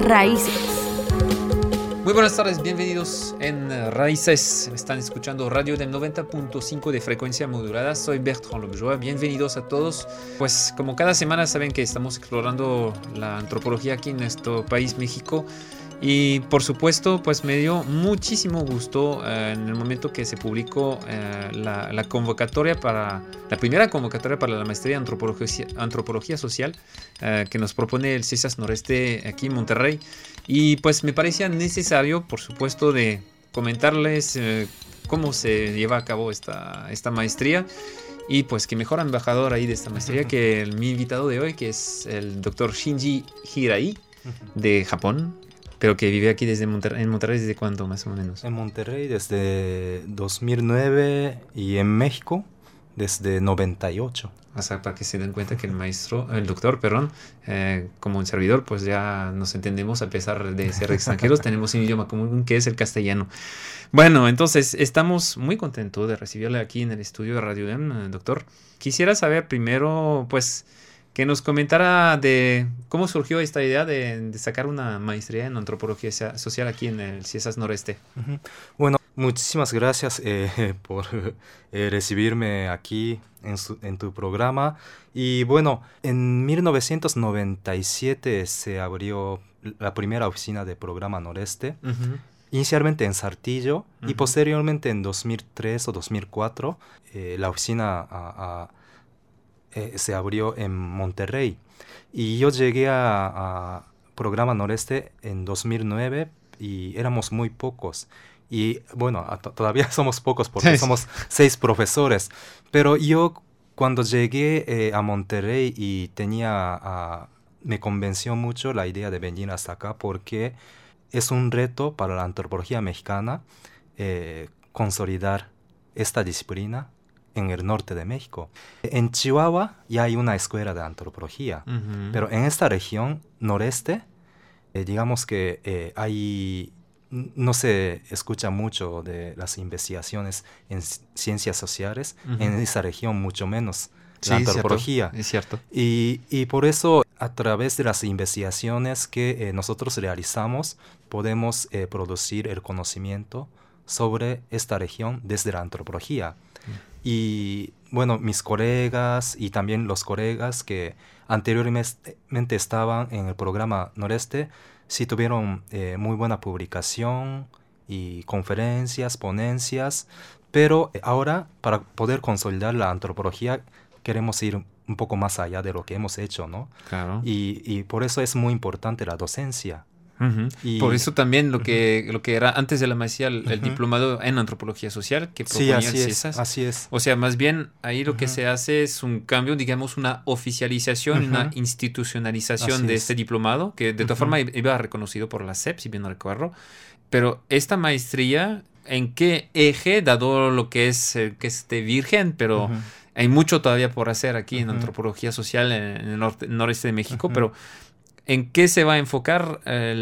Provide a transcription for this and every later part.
Raíces. Muy buenas tardes, bienvenidos en Raíces. Están escuchando Radio del 90.5 de frecuencia modulada. Soy Bertrand Lobjoa. Bienvenidos a todos. Pues como cada semana saben que estamos explorando la antropología aquí en nuestro país, México. Y por supuesto, pues me dio muchísimo gusto en el momento que se publicó la convocatoria la primera convocatoria para la maestría en antropología social que nos propone el CIESAS Noreste aquí en Monterrey. Y pues me parecía necesario, por supuesto, de comentarles cómo se lleva a cabo esta maestría. Y pues qué mejor embajador ahí de esta maestría que mi invitado de hoy, que es el doctor Shinji Hirai de Japón. Pero que vive aquí en Monterrey, ¿desde cuándo más o menos? En Monterrey desde 2009 y en México desde 98. O sea, para que se den cuenta que el doctor, como un servidor, pues ya nos entendemos a pesar de ser extranjeros, tenemos un idioma común que es el castellano. Bueno, entonces estamos muy contentos de recibirle aquí en el estudio de Radio UDEM, doctor. Quisiera saber primero, pues, que nos comentara de cómo surgió esta idea de sacar una maestría en antropología social aquí en el CIESAS Noreste. Bueno, muchísimas gracias por recibirme aquí en tu programa. Y bueno, en 1997 se abrió la primera oficina de Programa Noreste, inicialmente en Saltillo y posteriormente en 2003 o 2004 la oficina se abrió en Monterrey. Y yo llegué a Programa Noreste en 2009 y éramos muy pocos. Y bueno, todavía somos pocos porque somos 6 profesores. Pero yo cuando llegué a Monterrey y me convenció mucho la idea de venir hasta acá porque es un reto para la antropología mexicana consolidar esta disciplina en el norte de México. En Chihuahua ya hay una escuela de antropología, pero en esta región noreste, digamos que no se escucha mucho de las investigaciones en ciencias sociales, en esa región mucho menos la antropología. Es cierto. Y por eso, a través de las investigaciones que nosotros realizamos, podemos producir el conocimiento sobre esta región desde la antropología. Y bueno, mis colegas y también los colegas que anteriormente estaban en el programa Noreste, sí tuvieron muy buena publicación y conferencias, ponencias, pero ahora para poder consolidar la antropología queremos ir un poco más allá de lo que hemos hecho, ¿no? Claro. Y por eso es muy importante la docencia. Por eso también lo que era antes de la maestría el diplomado en antropología social que proponía el CIESAS. Así es. O sea, más bien ahí lo que se hace es un cambio, digamos, una oficialización, una institucionalización de este diplomado, que de todas formas iba reconocido por la SEP, si bien no recuerdo. Pero esta maestría, ¿en qué eje, dado lo que es virgen, pero hay mucho todavía por hacer aquí en antropología social en el noreste de México, pero ¿en qué se va a enfocar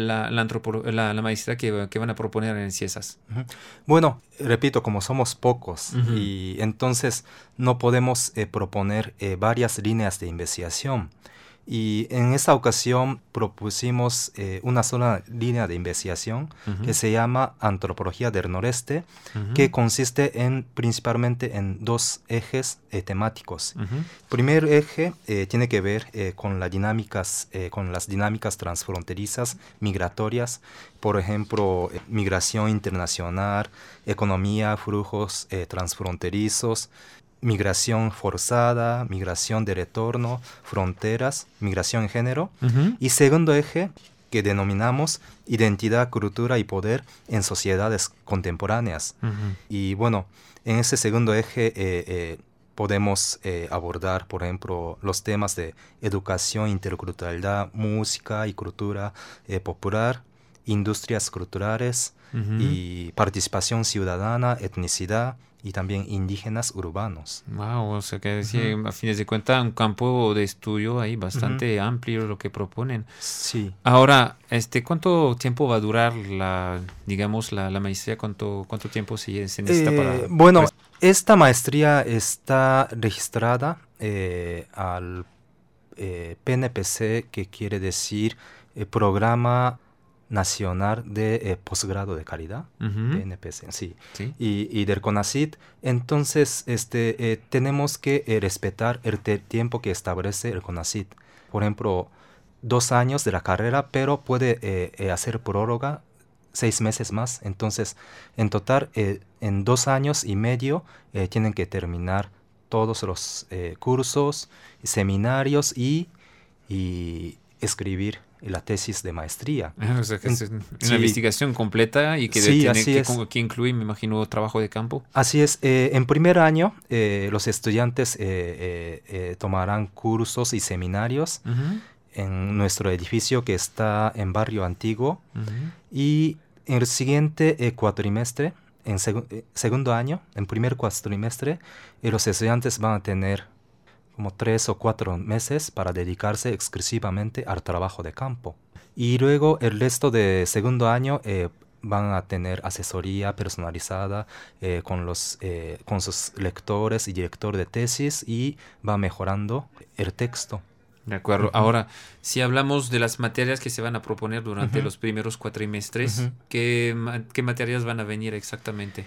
la maestría que van a proponer en CIESAS? Bueno, repito, como somos pocos y entonces no podemos proponer varias líneas de investigación. Y en esta ocasión propusimos una sola línea de investigación que se llama Antropología del Noreste, que consiste principalmente en 2 ejes temáticos. Primer eje tiene que ver con las dinámicas transfronterizas migratorias, por ejemplo, migración internacional, economía, flujos transfronterizos, migración forzada, migración de retorno, fronteras, migración en género. Y segundo eje, que denominamos identidad, cultura y poder en sociedades contemporáneas. Y bueno, en ese segundo eje podemos abordar, por ejemplo, los temas de educación, interculturalidad, música y cultura popular, industrias culturales y participación ciudadana, etnicidad, y también indígenas urbanos. Wow, o sea que decía, a fines de cuentas, un campo de estudio ahí bastante amplio lo que proponen. Sí. Ahora, ¿cuánto tiempo va a durar la maestría? ¿Cuánto tiempo se necesita para...? Bueno, esta maestría está registrada al PNPC, que quiere decir Programa Nacional de Posgrado de Calidad, NPC, sí, y del CONACYT. Entonces, tenemos que respetar el tiempo que establece el CONACYT. Por ejemplo, 2 años de la carrera, pero puede hacer prórroga 6 meses más. Entonces, en total, en 2 años y medio, tienen que terminar todos los cursos, seminarios y escribir la tesis de maestría. O sea, que es una investigación completa y que que incluye, me imagino, trabajo de campo. Así es. En primer año, los estudiantes tomarán cursos y seminarios en nuestro edificio que está en Barrio Antiguo. Y en el siguiente cuatrimestre, en segundo año, en primer cuatrimestre, los estudiantes van a tener como 3 o 4 meses para dedicarse exclusivamente al trabajo de campo. Y luego el resto de segundo año van a tener asesoría personalizada con sus lectores y director de tesis, y va mejorando el texto. De acuerdo. Ahora, si hablamos de las materias que se van a proponer durante los primeros cuatrimestres, ¿qué materias van a venir exactamente?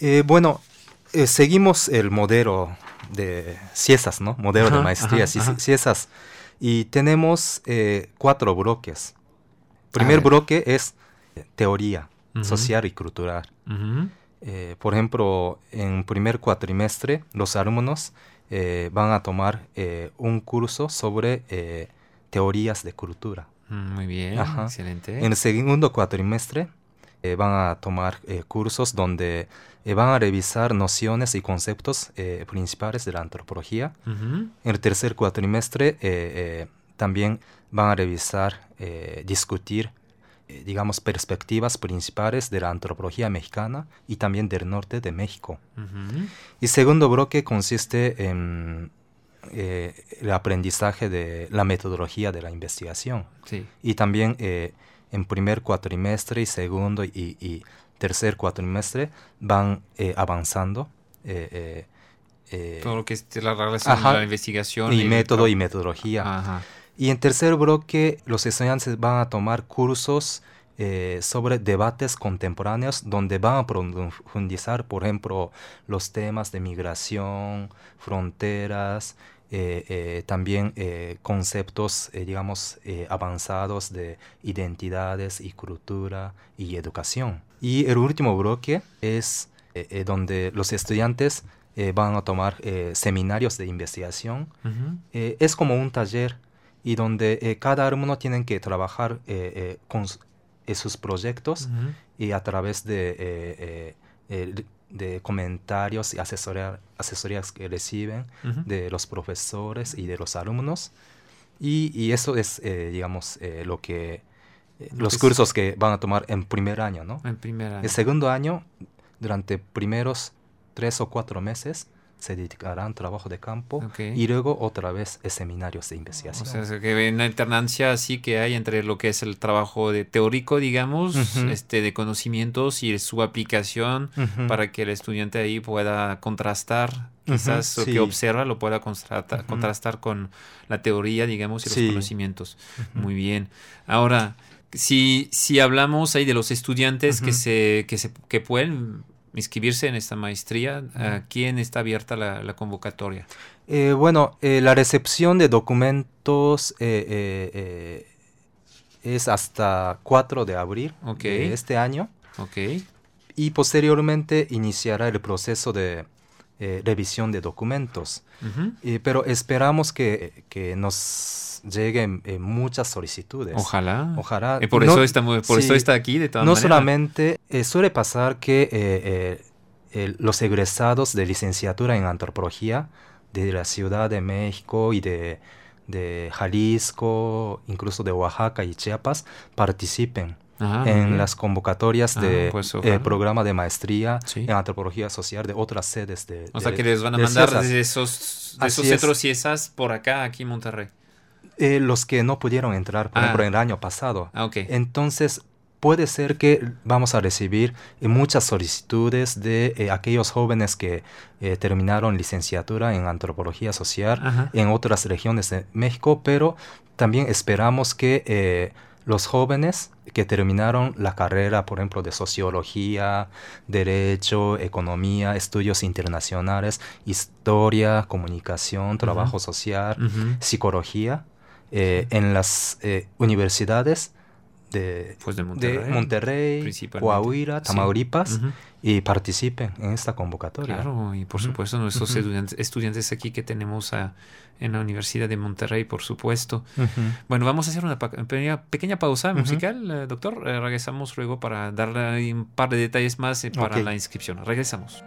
Seguimos el modelo de CIESAS, ¿no? Modelo de maestría, CIESAS. Y tenemos 4 bloques. Primer bloque es teoría social y cultural. Por ejemplo, en primer cuatrimestre, los alumnos van a tomar un curso sobre teorías de cultura. Muy bien, excelente. En el segundo cuatrimestre van a tomar cursos donde van a revisar nociones y conceptos principales de la antropología. En el tercer cuatrimestre también van a revisar, discutir, digamos, perspectivas principales de la antropología mexicana y también del norte de México. Y segundo bloque consiste en el aprendizaje de la metodología de la investigación. Y también en primer cuatrimestre y segundo y tercer cuatrimestre van avanzando. Todo lo que es la relación de la investigación. Y método y metodología. Y en tercer bloque los estudiantes van a tomar cursos sobre debates contemporáneos, donde van a profundizar, por ejemplo, los temas de migración, fronteras, también conceptos, digamos, avanzados de identidades y cultura y educación. Y el último bloque es donde los estudiantes van a tomar seminarios de investigación. Es como un taller, y donde cada alumno tiene que trabajar con sus proyectos y a través de comentarios y asesorías que reciben de los profesores y de los alumnos. Y eso es, digamos, los cursos que van a tomar en primer año, ¿no? En primer año. El segundo año, durante primeros 3 o 4 meses, se dedicarán a trabajo de campo y luego otra vez seminarios de investigación. O sea, que hay una alternancia así que hay entre lo que es el trabajo de teórico, digamos, de conocimientos y su aplicación para que el estudiante ahí pueda contrastar, quizás lo que observa lo pueda contrastar con la teoría, digamos, y los conocimientos. Muy bien. Ahora, si hablamos ahí de los estudiantes que pueden inscribirse en esta maestría, ¿a quién está abierta la convocatoria? La recepción de documentos es hasta 4 de abril de este año. Y posteriormente iniciará el proceso de revisión de documentos. Pero esperamos que nos lleguen muchas solicitudes. Ojalá. Y por eso está aquí, de todas maneras. No solamente suele pasar que los egresados de licenciatura en antropología de la Ciudad de México y de Jalisco, incluso de Oaxaca y Chiapas, participen en las convocatorias de programa de maestría en antropología social de otras sedes o sea que les van a mandar desde esos centros CIESAS por acá, aquí en Monterrey. Los que no pudieron entrar, por ejemplo, el año pasado. Entonces, puede ser que vamos a recibir muchas solicitudes de aquellos jóvenes que terminaron licenciatura en antropología social en otras regiones de México, pero también esperamos que los jóvenes que terminaron la carrera, por ejemplo, de sociología, derecho, economía, estudios internacionales, historia, comunicación, trabajo social, psicología, en las universidades de Monterrey, Coahuila, Tamaulipas, y participen en esta convocatoria. Claro, y por supuesto nuestros estudiantes aquí que tenemos en la Universidad de Monterrey, por supuesto. Bueno, vamos a hacer una pequeña pausa musical, doctor. Regresamos luego para darle un par de detalles más para la inscripción. Regresamos.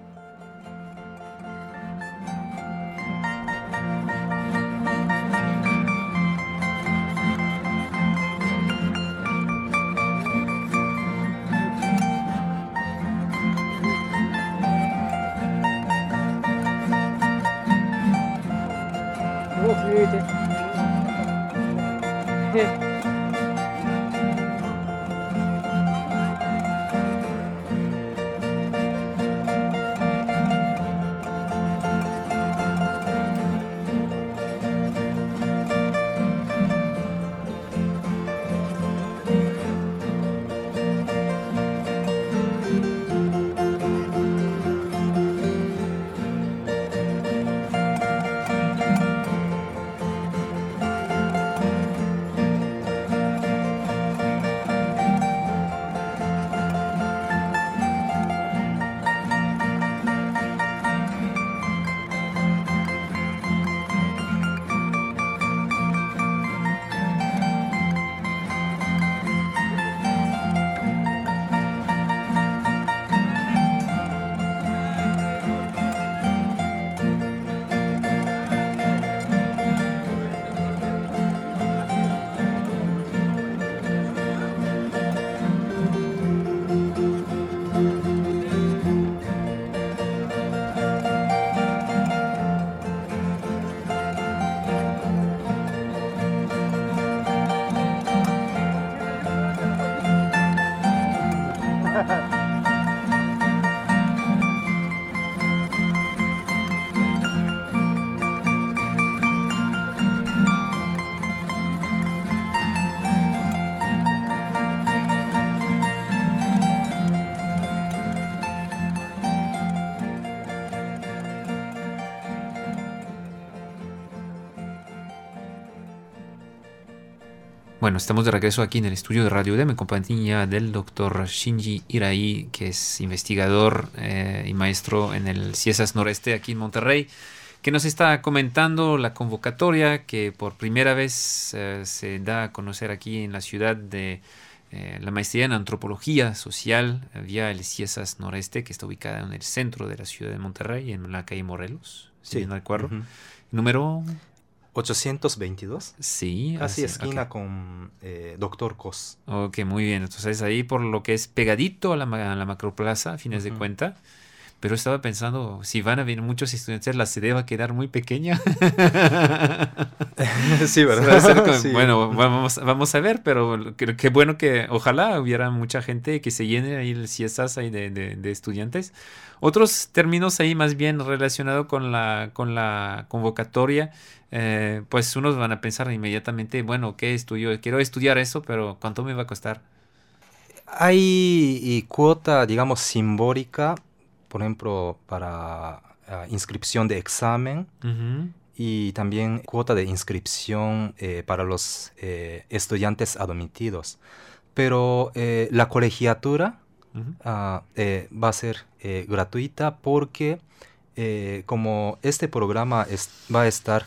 Bueno, estamos de regreso aquí en el estudio de Radio UDEM en compañía del doctor Shinji Hirai, que es investigador y maestro en el CIESAS Noreste aquí en Monterrey, que nos está comentando la convocatoria que por primera vez se da a conocer aquí en la ciudad de la maestría en antropología social vía el CIESAS Noreste, que está ubicada en el centro de la ciudad de Monterrey, en la calle Morelos, si no recuerdo. Número 822. Sí. Casi esquina con Doctor Cos. Ok, muy bien. Entonces ahí por lo que es pegadito a la Macroplaza, a fines de cuenta. Pero estaba pensando, si van a venir muchos estudiantes, la sede va a quedar muy pequeña. Sí, ¿verdad? Sí. Bueno, vamos a ver, pero qué bueno que ojalá hubiera mucha gente que se llene ahí el CIESAS ahí de estudiantes. Otros términos ahí más bien relacionados con la convocatoria, pues unos van a pensar inmediatamente, bueno, ¿qué estudio? Quiero estudiar eso, pero ¿cuánto me va a costar? Hay cuota, digamos, simbólica, por ejemplo, para inscripción de examen, y también cuota de inscripción para los estudiantes admitidos. Pero la colegiatura va a ser gratuita porque como este programa va a estar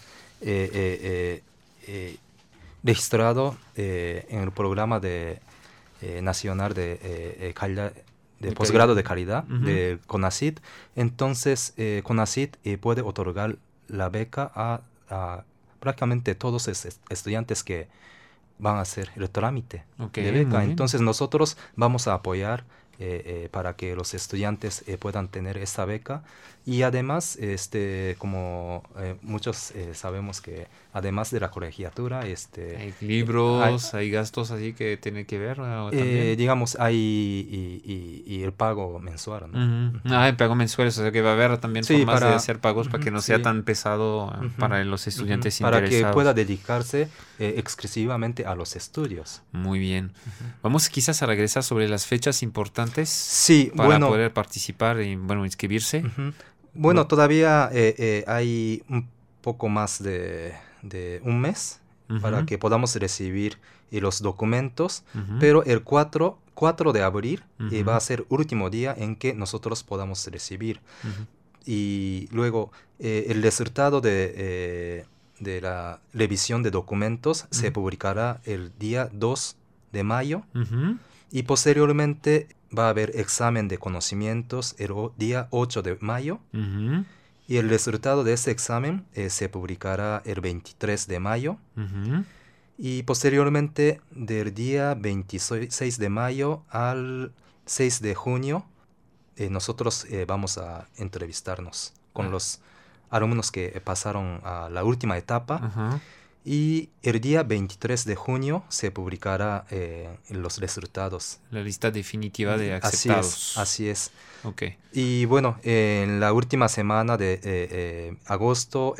registrado en el programa nacional de calidad, de posgrado de calidad de CONACYT, entonces CONACYT puede otorgar la beca a prácticamente todos los estudiantes que van a hacer el trámite de beca. Entonces nosotros vamos a apoyar para que los estudiantes puedan tener esta beca, Y además, como muchos sabemos que además de la colegiatura, Hay libros, hay gastos así que tienen que ver también. digamos, hay y el pago mensual, ¿no? Ujú. El pago mensual, o sea que va a haber también Sí, formas de hacer pagos para que no sea sí. tan pesado para los estudiantes Para que interesados. pueda dedicarse exclusivamente a los estudios. Muy bien. Vamos quizás a regresar sobre las fechas importantes Sí, para bueno. poder participar y, bueno, inscribirse. Bueno, todavía hay un poco más de un mes para que podamos recibir los documentos, pero el 4 de abril va a ser último día en que nosotros podamos recibir. Y luego el resultado de la revisión de documentos se publicará el día 2 de mayo y posteriormente va a haber examen de conocimientos el día 8 de mayo y el resultado de ese examen se publicará el 23 de mayo y posteriormente del día 26 de mayo al 6 de junio nosotros vamos a entrevistarnos con los alumnos que pasaron a la última etapa y el día 23 de junio se publicará los resultados. La lista definitiva de aceptados. Así es. Okay. Y bueno, en la última semana de agosto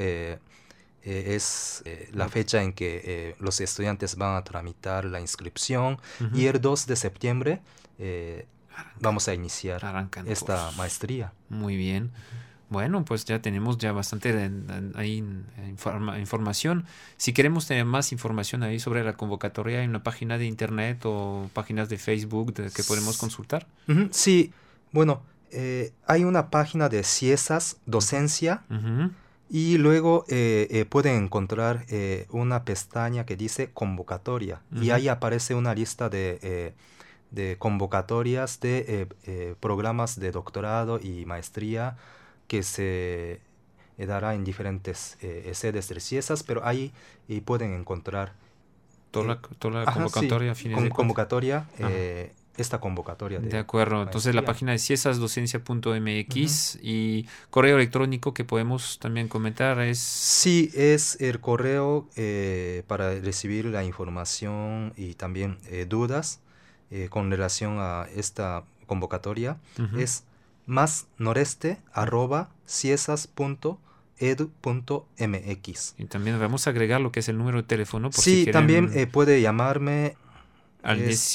es la fecha en que los estudiantes van a tramitar la inscripción y el 2 de septiembre vamos a iniciar esta maestría. Muy bien. Bueno, pues ya tenemos ya bastante ahí información. Si queremos tener más información ahí sobre la convocatoria, ¿hay una página de internet o páginas de Facebook que podemos consultar? Sí, bueno, hay una página de CIESAS Docencia y luego pueden encontrar una pestaña que dice convocatoria y ahí aparece una lista de convocatorias de programas de doctorado y maestría que se dará en diferentes sedes de CIESAS, pero ahí pueden encontrar toda la convocatoria. Sí, esta convocatoria de acuerdo, entonces la página de ciesasdocencia.mx y correo electrónico que podemos también comentar es... Sí, es el correo para recibir la información y también dudas con relación a esta convocatoria. Es masnoreste@ciesas.edu.mx. Y también vamos a agregar lo que es el número de teléfono. Por sí, si quieren, también puede llamarme al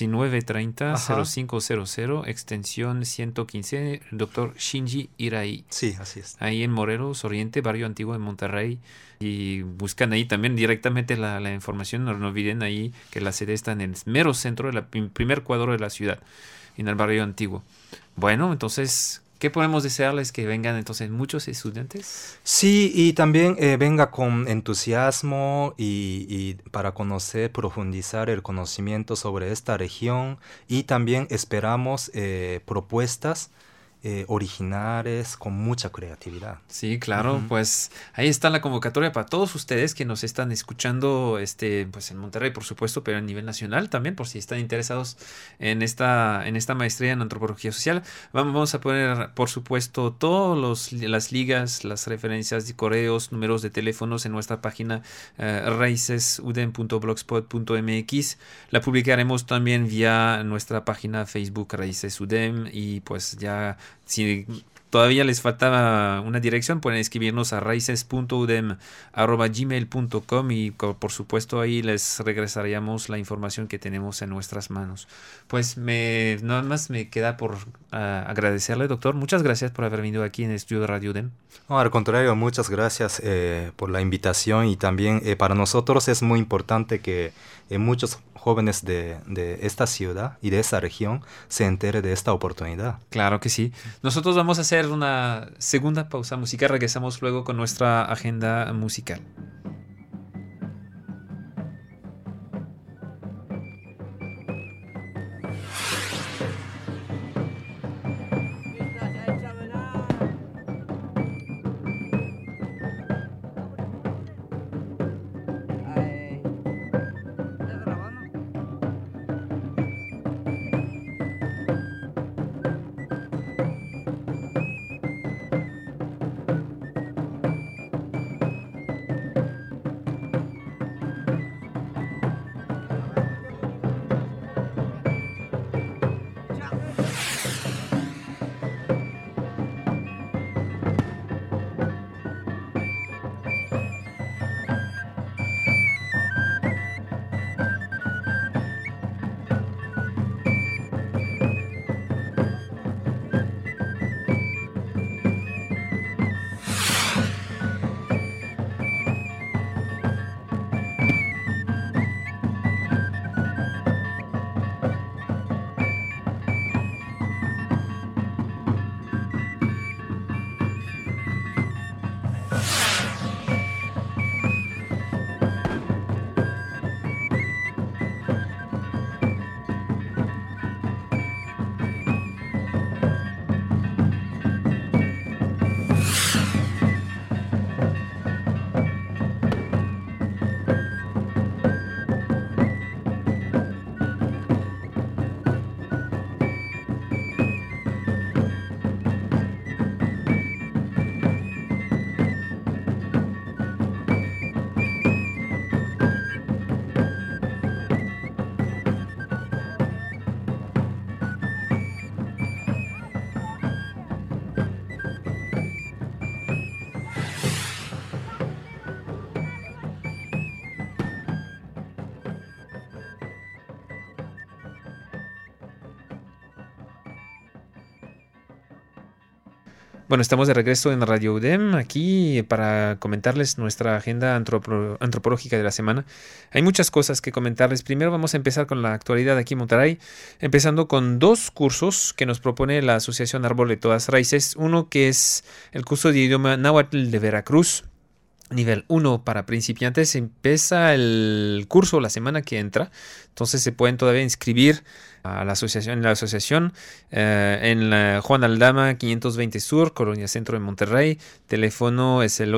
1930-0500, extensión 115, el doctor Shinji Hirai. Sí, así es. Ahí en Morelos, Oriente, Barrio Antiguo de Monterrey. Y buscan ahí también directamente la información. No olviden ahí que la sede está en el mero centro, del primer cuadro de la ciudad, en el Barrio Antiguo. Bueno, entonces, ¿qué podemos desearles? Que vengan entonces muchos estudiantes. Sí, y también venga con entusiasmo y para conocer, profundizar el conocimiento sobre esta región y también esperamos propuestas originales con mucha creatividad. Sí, claro, pues ahí está la convocatoria para todos ustedes que nos están escuchando, pues en Monterrey, por supuesto, pero a nivel nacional también, por si están interesados en esta maestría en antropología social. Vamos a poner, por supuesto, todas las ligas, las referencias de correos, números de teléfonos en nuestra página raicesudem.blogspot.mx. La publicaremos también vía nuestra página Facebook Raíces UDEM y pues ya si todavía les faltaba una dirección, pueden escribirnos a raices.udem@gmail.com y por supuesto ahí les regresaríamos la información que tenemos en nuestras manos. Pues nada más me queda por agradecerle, doctor. Muchas gracias por haber venido aquí en el estudio de Radio UDEM. No, al contrario, muchas gracias por la invitación y también para nosotros es muy importante que muchos jóvenes de esta ciudad y de esta región se enteren de esta oportunidad. Claro que sí. Nosotros vamos a hacer una segunda pausa musical. Regresamos luego con nuestra agenda musical. Bueno, estamos de regreso en Radio UDEM aquí para comentarles nuestra agenda antropológica de la semana. Hay muchas cosas que comentarles. Primero vamos a empezar con la actualidad aquí en Monterrey, empezando con 2 cursos que nos propone la Asociación Árbol de Todas Raíces. Uno que es el curso de idioma náhuatl de Veracruz, nivel 1 para principiantes. Empieza el curso la semana que entra, entonces se pueden todavía inscribir a la asociación en la Juan Aldama 520 Sur, Colonia Centro de Monterrey. Teléfono es el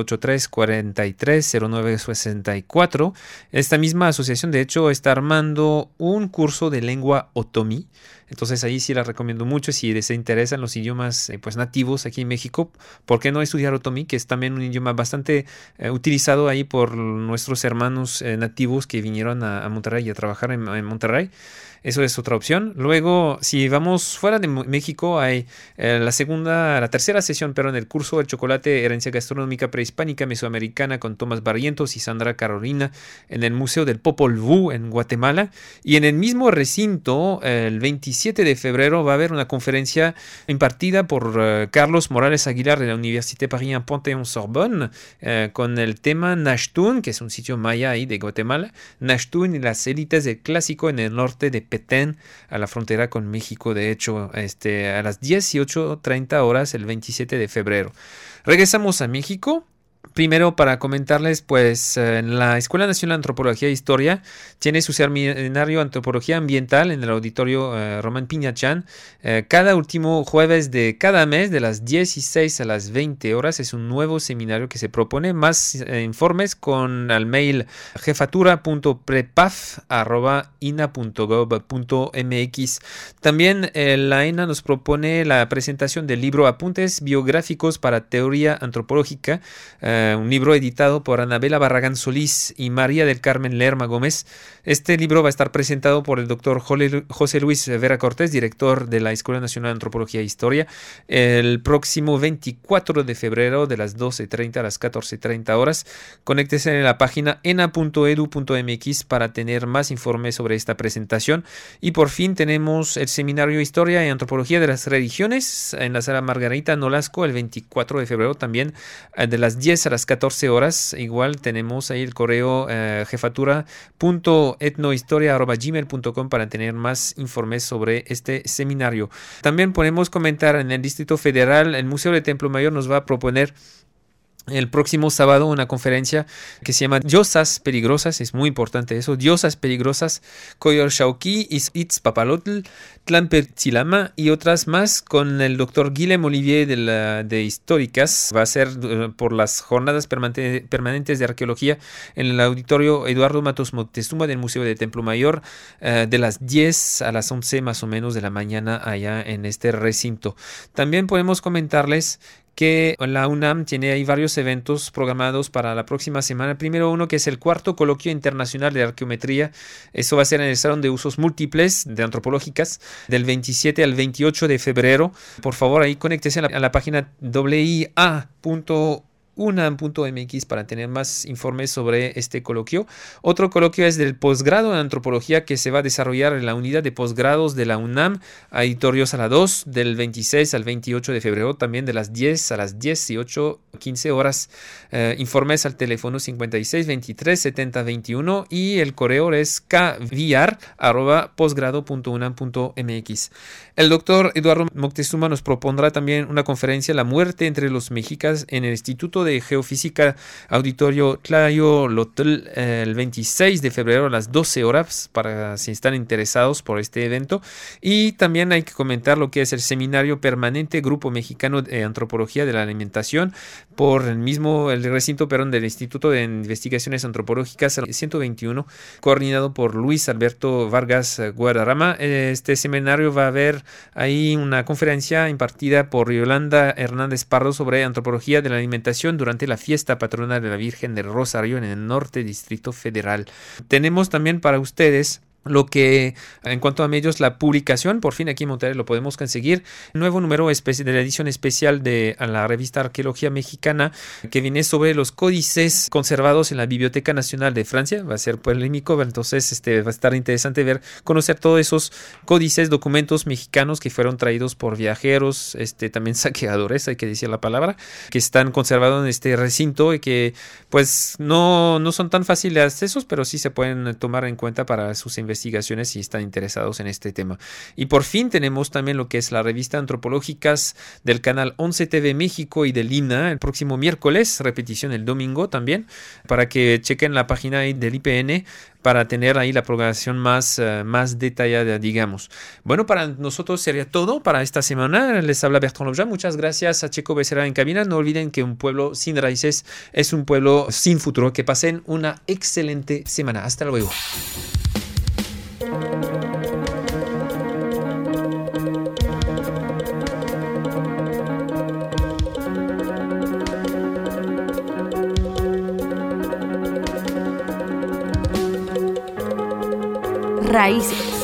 8343-0964. Esta misma asociación, de hecho, está armando un curso de lengua otomí. Entonces ahí sí la recomiendo mucho si les interesan los idiomas pues nativos aquí en México. ¿Por qué no estudiar otomí? Que es también un idioma bastante utilizado ahí por nuestros hermanos nativos que vinieron a Monterrey y a trabajar en Monterrey. Eso es otra opción. Luego, si vamos fuera de México, hay la tercera sesión, pero en el curso El Chocolate, Herencia Gastronómica Prehispánica Mesoamericana con Tomás Barrientos y Sandra Carolina en el Museo del Popol Vuh en Guatemala. Y en el mismo recinto, el 27 de febrero, va a haber una conferencia impartida por Carlos Morales Aguilar de la Université Paris Panthéon-Sorbonne con el tema Nachtún, que es un sitio maya ahí de Guatemala. Nachtún y las élites del clásico en el norte de Petén, a la frontera con México, de hecho, a las 18:30 horas el 27 de febrero. Regresamos a México. Primero, para comentarles, pues en la Escuela Nacional de Antropología e Historia tiene su seminario Antropología Ambiental en el auditorio Román Piñachán. Cada último jueves de cada mes, de las 16 a las 20 horas, es un nuevo seminario que se propone. Más informes con al mail jefatura.prepaf@ina.gov.mx. También la ENA nos propone la presentación del libro Apuntes Biográficos para Teoría Antropológica, un libro editado por Anabela Barragán Solís y María del Carmen Lerma Gómez. Este libro va a estar presentado por el doctor José Luis Vera Cortés, director de la Escuela Nacional de Antropología e Historia, el próximo 24 de febrero de las 12:30 a las 14:30 horas. Conéctese en la página ena.edu.mx para tener más informes sobre esta presentación. Y por fin tenemos el seminario Historia y Antropología de las Religiones en la sala Margarita Nolasco el 24 de febrero también de las 10 a las 14 horas. Igual tenemos ahí el correo jefatura.etnohistoria@gmail.com para tener más informes sobre este seminario. También podemos comentar en el Distrito Federal, el Museo de Templo Mayor nos va a proponer el próximo sábado una conferencia que se llama Diosas Peligrosas, es muy importante eso, Diosas Peligrosas, Coyolxauhqui, Itzpapalotl, Tlampertzilama y otras más, con el doctor Guillem Olivier de Históricas. Va a ser por las jornadas permanentes de arqueología en el auditorio Eduardo Matos Moctezuma del Museo de Templo Mayor, de las 10 a las 11 más o menos de la mañana allá en este recinto. También podemos comentarles que la UNAM tiene ahí varios eventos programados para la próxima semana. Primero uno que es el 4º Coloquio Internacional de Arqueometría. Eso va a ser en el Salón de Usos Múltiples de Antropológicas del 27 al 28 de febrero. Por favor, ahí conéctese a la página wia.unam.mx para tener más informes sobre este coloquio. Otro coloquio es del posgrado en antropología que se va a desarrollar en la unidad de posgrados de la UNAM, Auditorio Sala 2, del 26 al 28 de febrero, también de las 10 a las 18:15 horas. Informes al teléfono 56 23 70 21 y el correo es kviar@posgrado.unam.mx. El doctor Eduardo Moctezuma nos propondrá también una conferencia, La muerte entre los mexicas, en el Instituto de Geofísica, Auditorio Tlayolotl, el 26 de febrero a las 12 horas, para si están interesados por este evento. Y también hay que comentar lo que es el Seminario Permanente Grupo Mexicano de Antropología de la Alimentación, por el recinto del Instituto de Investigaciones Antropológicas 121, coordinado por Luis Alberto Vargas Guadarrama. Este seminario va a haber ahí una conferencia impartida por Yolanda Hernández Pardo sobre antropología de la alimentación durante la fiesta patronal de la Virgen del Rosario en el norte Distrito Federal. Tenemos también para ustedes Lo que, en cuanto a medios, la publicación, por fin aquí en Monterrey lo podemos conseguir. Nuevo número de la edición especial de la revista Arqueología Mexicana, que viene sobre los códices conservados en la Biblioteca Nacional de Francia. Va a ser polémico, entonces va a estar interesante conocer todos esos códices, documentos mexicanos que fueron traídos por viajeros, también saqueadores, hay que decir la palabra, que están conservados en este recinto y que pues no son tan fáciles de accesos, pero sí se pueden tomar en cuenta para sus investigaciones si están interesados en este tema. Y por fin tenemos también lo que es la revista Antropológicas del canal 11 TV México y del INA el próximo miércoles, repetición el domingo también, para que chequen la página del IPN para tener ahí la programación más detallada, digamos. Bueno, para nosotros sería todo para esta semana. Les habla Bertrand Lobja. Muchas gracias a Checo Becerra en cabina. No olviden que un pueblo sin raíces es un pueblo sin futuro. Que pasen una excelente semana. Hasta luego. Raíces.